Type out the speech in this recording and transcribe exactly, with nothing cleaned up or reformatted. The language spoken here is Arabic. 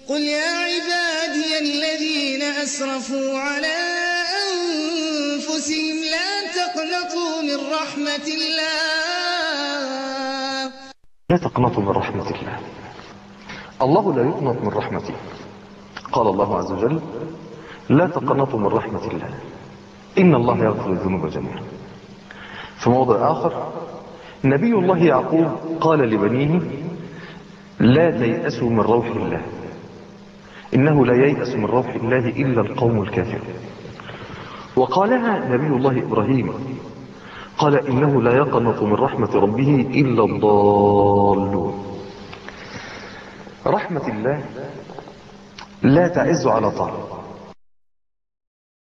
قل يا عبادي الذين أسرفوا على أنفسهم لا تقنطوا من رحمة الله. لا تقنطوا من رحمة الله. الله لا يقنط من رحمته. قال الله عز وجل: لا تقنطوا من رحمة الله إن الله يغفر الذنوب جميعا. في موضع آخر نبي الله يعقوب قال لبنيه: لا تيأسوا من روح الله إنه لا ييأس من روح الله إلا القوم الكافرون. وقالها نبي الله إبراهيم قال: إنه لا يقنط من رحمة ربه إلا الضالون. رحمة الله لا تعز على طاعة،